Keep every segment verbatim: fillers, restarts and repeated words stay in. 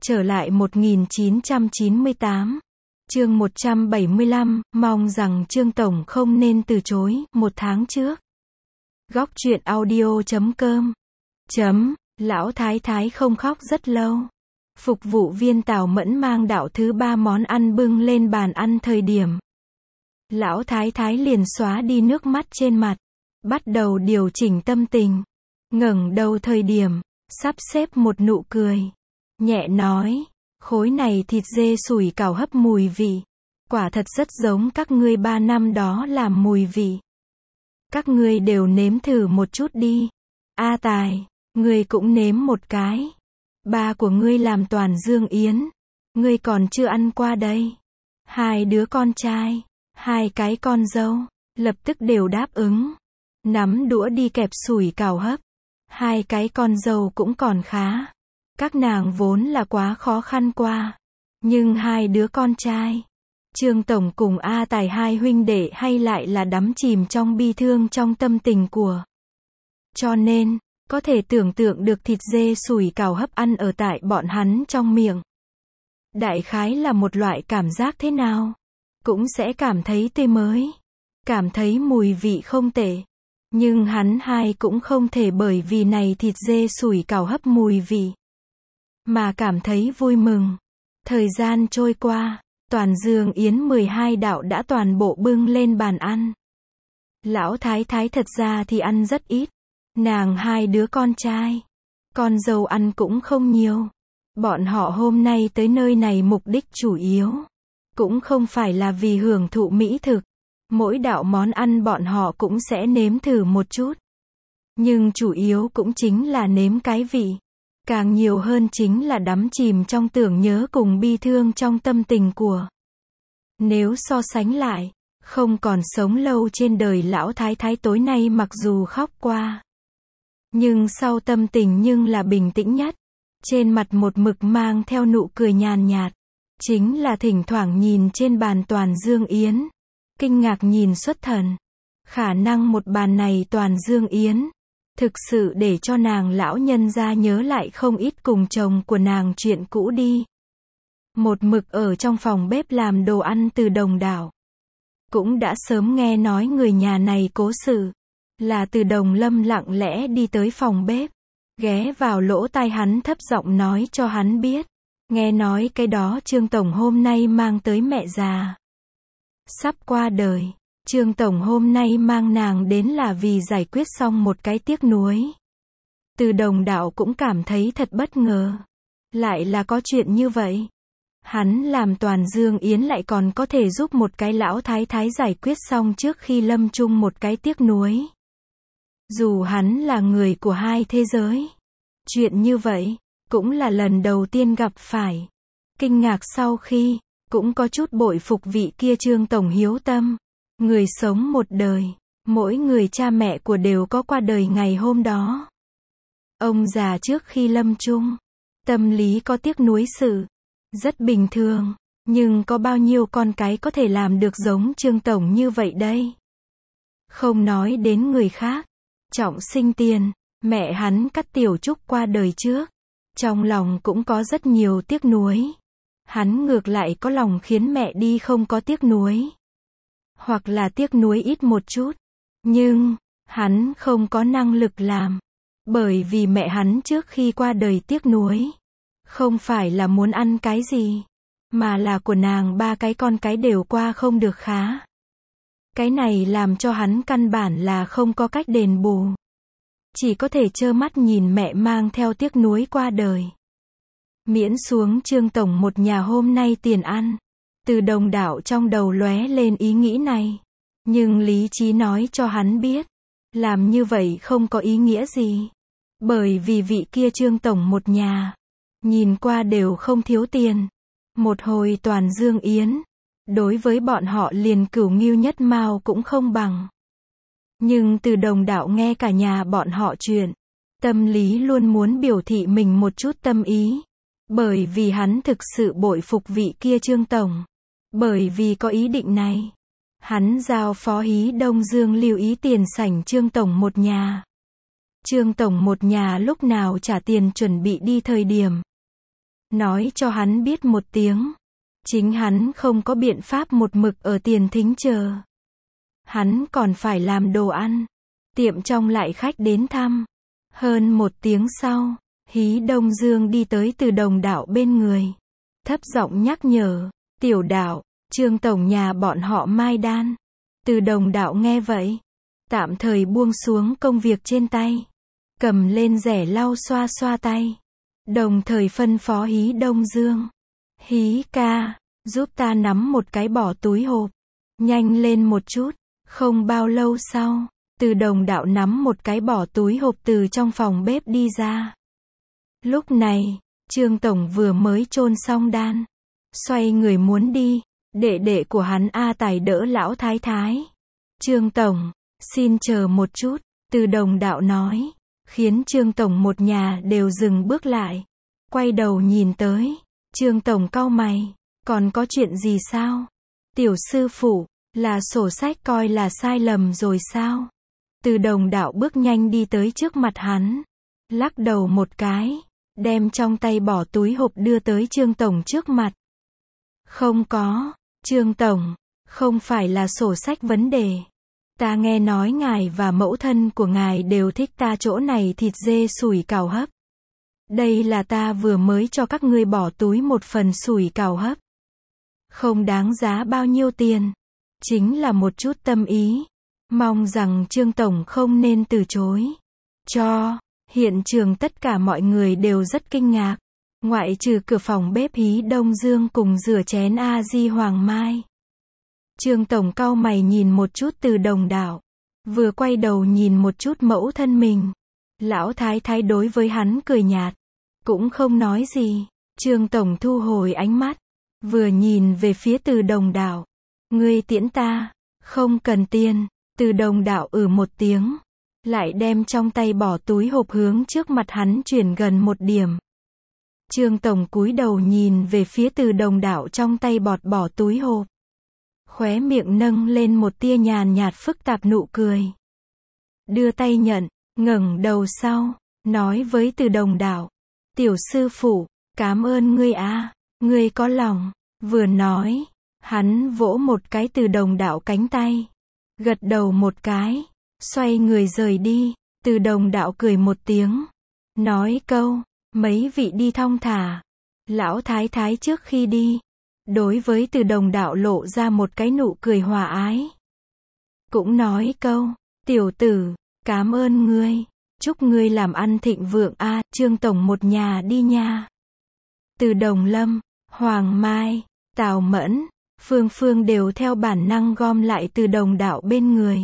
Trở lại một nghìn chín trăm chín mươi tám. Chương một trăm bảy mươi lăm, mong rằng Trương Tổng không nên từ chối, một tháng trước. Góc truyện audio chấm com. Chấm, lão thái thái không khóc rất lâu. Phục vụ viên Tào Mẫn mang đạo thứ ba món ăn bưng lên bàn ăn thời điểm. Lão thái thái liền xóa đi nước mắt trên mặt. Bắt đầu điều chỉnh tâm tình. Ngẩng đầu thời điểm, sắp xếp một nụ cười. Nhẹ nói, khối này thịt dê sủi cảo hấp mùi vị. Quả thật rất giống các ngươi ba năm đó làm mùi vị. Các ngươi đều nếm thử một chút đi. A Tài, ngươi cũng nếm một cái. Ba của ngươi làm toàn dương yến. Ngươi còn chưa ăn qua đây. Hai đứa con trai, hai cái con dâu, lập tức đều đáp ứng. Nắm đũa đi kẹp sủi cảo hấp. Hai cái con dâu cũng còn khá. Các nàng vốn là quá khó khăn qua. Nhưng hai đứa con trai, Trương Tổng cùng A Tài hai huynh đệ hay lại là đắm chìm trong bi thương trong tâm tình của. Cho nên, có thể tưởng tượng được thịt dê sủi cảo hấp ăn ở tại bọn hắn trong miệng. Đại khái là một loại cảm giác thế nào? Cũng sẽ cảm thấy tươi mới. Cảm thấy mùi vị không tệ. Nhưng hắn hai cũng không thể bởi vì này thịt dê sủi cảo hấp mùi vị mà cảm thấy vui mừng. Thời gian trôi qua, toàn dương yến mười hai đạo đã toàn bộ bưng lên bàn ăn. Lão thái thái thật ra thì ăn rất ít. Nàng hai đứa con trai, con dâu ăn cũng không nhiều. Bọn họ hôm nay tới nơi này mục đích chủ yếu cũng không phải là vì hưởng thụ mỹ thực. Mỗi đạo món ăn bọn họ cũng sẽ nếm thử một chút. Nhưng chủ yếu cũng chính là nếm cái vị. Càng nhiều hơn chính là đắm chìm trong tưởng nhớ cùng bi thương trong tâm tình của. Nếu so sánh lại, không còn sống lâu trên đời lão thái thái tối nay mặc dù khóc qua. Nhưng sau tâm tình nhưng là bình tĩnh nhất. Trên mặt một mực mang theo nụ cười nhàn nhạt. Chính là thỉnh thoảng nhìn trên bàn toàn dương yến. Kinh ngạc nhìn xuất thần. Khả năng một bàn này toàn dương yến. Thực sự để cho nàng lão nhân gia nhớ lại không ít cùng chồng của nàng chuyện cũ đi. Một mực ở trong phòng bếp làm đồ ăn từ Đồng Đảo. Cũng đã sớm nghe nói người nhà này cố sự. Là từ Đồng Lâm lặng lẽ đi tới phòng bếp. Ghé vào lỗ tai hắn thấp giọng nói cho hắn biết. Nghe nói cái đó Trương Tổng hôm nay mang tới mẹ già. Sắp qua đời. Trương Tổng hôm nay mang nàng đến là vì giải quyết xong một cái tiếc nuối. Từ Đồng Đạo cũng cảm thấy thật bất ngờ. Lại là có chuyện như vậy. Hắn làm toàn dương yến lại còn có thể giúp một cái lão thái thái giải quyết xong trước khi lâm chung một cái tiếc nuối. Dù hắn là người của hai thế giới. Chuyện như vậy, cũng là lần đầu tiên gặp phải. Kinh ngạc sau khi, cũng có chút bội phục vị kia Trương Tổng hiếu tâm. Người sống một đời, mỗi người cha mẹ của đều có qua đời ngày hôm đó. Ông già trước khi lâm chung, tâm lý có tiếc nuối sự, rất bình thường, nhưng có bao nhiêu con cái có thể làm được giống Trương Tổng như vậy đây? Không nói đến người khác, Trọng Sinh Tiền, mẹ hắn Cát Tiểu Trúc qua đời trước, trong lòng cũng có rất nhiều tiếc nuối. Hắn ngược lại có lòng khiến mẹ đi không có tiếc nuối. Hoặc là tiếc nuối ít một chút. Nhưng, hắn không có năng lực làm. Bởi vì mẹ hắn trước khi qua đời tiếc nuối. Không phải là muốn ăn cái gì. Mà là của nàng ba cái con cái đều qua không được khá. Cái này làm cho hắn căn bản là không có cách đền bù. Chỉ có thể trơ mắt nhìn mẹ mang theo tiếc nuối qua đời. Miễn xuống Trương Tổng một nhà hôm nay tiền ăn. Từ Đồng Đạo trong đầu lóe lên ý nghĩ này. Nhưng lý trí nói cho hắn biết. Làm như vậy không có ý nghĩa gì. Bởi vì vị kia Trương Tổng một nhà. Nhìn qua đều không thiếu tiền. Một hồi toàn dương yến. Đối với bọn họ liền Cửu Ngưu Nhất Mao cũng không bằng. Nhưng từ Đồng Đạo nghe cả nhà bọn họ chuyện. Tâm lý luôn muốn biểu thị mình một chút tâm ý. Bởi vì hắn thực sự bội phục vị kia Trương Tổng. Bởi vì có ý định này. Hắn giao phó Hí Đông Dương lưu ý tiền sảnh Trương Tổng một nhà. Trương Tổng một nhà lúc nào trả tiền chuẩn bị đi thời điểm. nói cho hắn biết một tiếng. Chính hắn không có biện pháp một mực ở tiền thính chờ. Hắn còn phải làm đồ ăn. Tiệm trong lại khách đến thăm. Hơn một tiếng sau, Hí Đông Dương đi tới Từ Đồng Đạo bên người. Thấp giọng nhắc nhở, tiểu đạo, Trương tổng nhà bọn họ mai đan. Từ Đồng Đạo nghe vậy, tạm thời buông xuống công việc trên tay. Cầm lên rẻ lau xoa xoa tay. Đồng thời phân phó Hí Đông Dương. Hí ca, giúp ta nắm một cái bỏ túi hộp. Nhanh lên một chút. Không bao lâu sau, Từ Đồng Đạo nắm một cái bỏ túi hộp từ trong phòng bếp đi ra. Lúc này, Trương tổng vừa mới chôn xong đan. Xoay người muốn đi, đệ đệ của hắn A Tài đỡ lão thái thái. Trương tổng, xin chờ một chút, Từ Đồng Đạo nói, khiến Trương tổng một nhà đều dừng bước lại. Quay đầu nhìn tới, Trương tổng cau mày, còn có chuyện gì sao? Tiểu sư phụ, là sổ sách coi là sai lầm rồi sao? Từ Đồng Đạo bước nhanh đi tới trước mặt hắn, lắc đầu một cái, đem trong tay bỏ túi hộp đưa tới Trương tổng trước mặt. Không có, Trương tổng, không phải là sổ sách vấn đề. Ta nghe nói ngài và mẫu thân của ngài đều thích ta chỗ này thịt dê sủi cảo hấp. Đây là ta vừa mới cho các ngươi bỏ túi một phần sủi cảo hấp. Không đáng giá bao nhiêu tiền. Chính là một chút tâm ý. Mong rằng Trương tổng không nên từ chối. Cho, hiện trường tất cả mọi người đều rất kinh ngạc. Ngoại trừ cửa phòng bếp Hí Đông Dương cùng rửa chén A Di Hoàng Mai. Trương tổng cau mày nhìn một chút Từ Đồng Đạo. Vừa quay đầu nhìn một chút mẫu thân mình. Lão thái thái đối với hắn cười nhạt. Cũng không nói gì. Trương tổng thu hồi ánh mắt. Vừa nhìn về phía Từ Đồng Đạo. Ngươi tiễn ta. Không cần tiền. Từ Đồng Đạo ừ một tiếng. Lại đem trong tay bỏ túi hộp hướng trước mặt hắn chuyển gần một điểm. Trương tổng cúi đầu nhìn về phía Từ Đồng Đạo trong tay bọt bỏ túi hộp. Khóe miệng nâng lên một tia nhàn nhạt phức tạp nụ cười. Đưa tay nhận, ngẩng đầu sau, nói với Từ Đồng Đạo. Tiểu sư phụ, cảm ơn ngươi a, ngươi có lòng. Vừa nói, hắn vỗ một cái Từ Đồng Đạo cánh tay. Gật đầu một cái, xoay người rời đi. Từ Đồng Đạo cười một tiếng. Nói câu, mấy vị đi thong thả. Lão thái thái trước khi đi, đối với Từ Đồng Đạo lộ ra một cái nụ cười hòa ái. Cũng nói câu, tiểu tử, cảm ơn ngươi. Chúc ngươi làm ăn thịnh vượng a, Trương tổng một nhà đi nha. Từ Đồng Lâm, Hoàng Mai, Tào Mẫn, Phương Phương đều theo bản năng gom lại Từ Đồng Đạo bên người.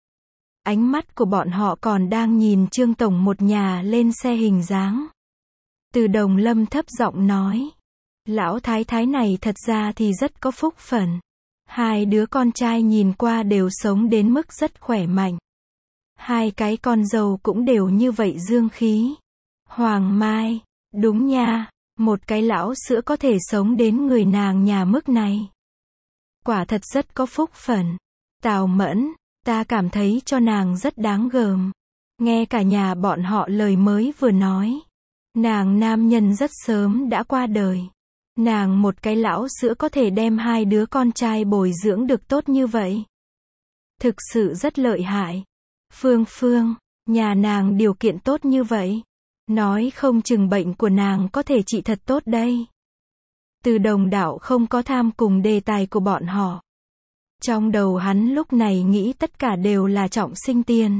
Ánh mắt của bọn họ còn đang nhìn Trương tổng một nhà lên xe hình dáng. Từ Đồng Lâm thấp giọng nói. Lão thái thái này thật ra thì rất có phúc phần. Hai đứa con trai nhìn qua đều sống đến mức rất khỏe mạnh. Hai cái con dâu cũng đều như vậy dương khí. Hoàng Mai, đúng nha, một cái lão sữa có thể sống đến người nàng nhà mức này. Quả thật rất có phúc phần. Tào Mẫn, ta cảm thấy cho nàng rất đáng gờm. Nghe cả nhà bọn họ lời mới vừa nói. Nàng nam nhân rất sớm đã qua đời. Nàng một cái lão sữa có thể đem hai đứa con trai bồi dưỡng được tốt như vậy. Thực sự rất lợi hại. Phương Phương, nhà nàng điều kiện tốt như vậy. Nói không chừng bệnh của nàng có thể trị thật tốt đây. Từ Đồng Đạo không có tham cùng đề tài của bọn họ. Trong đầu hắn lúc này nghĩ tất cả đều là trọng sinh tiền.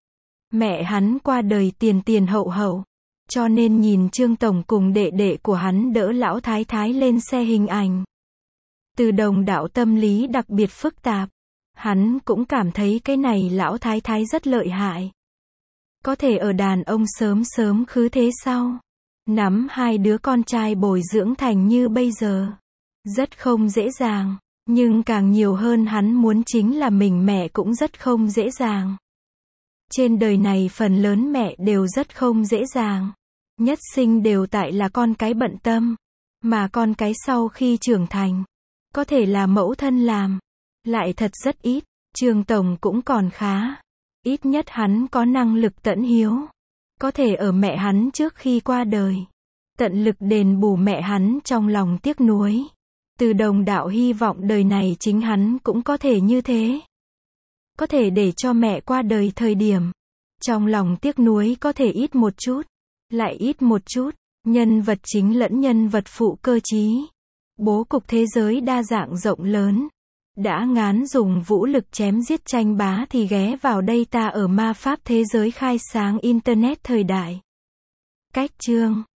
Mẹ hắn qua đời tiền tiền hậu hậu. Cho nên nhìn Trương tổng cùng đệ đệ của hắn đỡ lão thái thái lên xe hình ảnh. Từ Đồng Đạo tâm lý đặc biệt phức tạp. Hắn cũng cảm thấy cái này lão thái thái rất lợi hại. Có thể ở đàn ông sớm sớm khứ thế sau. Nắm hai đứa con trai bồi dưỡng thành như bây giờ. Rất không dễ dàng. Nhưng càng nhiều hơn hắn muốn chính là mình mẹ cũng rất không dễ dàng. Trên đời này phần lớn mẹ đều rất không dễ dàng. Nhất sinh đều tại là con cái bận tâm. Mà con cái sau khi trưởng thành, có thể là mẫu thân làm. Lại thật rất ít. Trương tổng cũng còn khá. Ít nhất hắn có năng lực tận hiếu. Có thể ở mẹ hắn trước khi qua đời. Tận lực đền bù mẹ hắn trong lòng tiếc nuối. Từ Đồng đạo hy vọng đời này chính hắn cũng có thể như thế. Có thể để cho mẹ qua đời thời điểm. Trong lòng tiếc nuối có thể ít một chút. Lại ít một chút. Nhân vật chính lẫn nhân vật phụ cơ trí. Bố cục thế giới đa dạng rộng lớn. Đã ngán dùng vũ lực chém giết tranh bá thì ghé vào đây ta ở ma pháp thế giới khai sáng Internet thời đại. Cách chương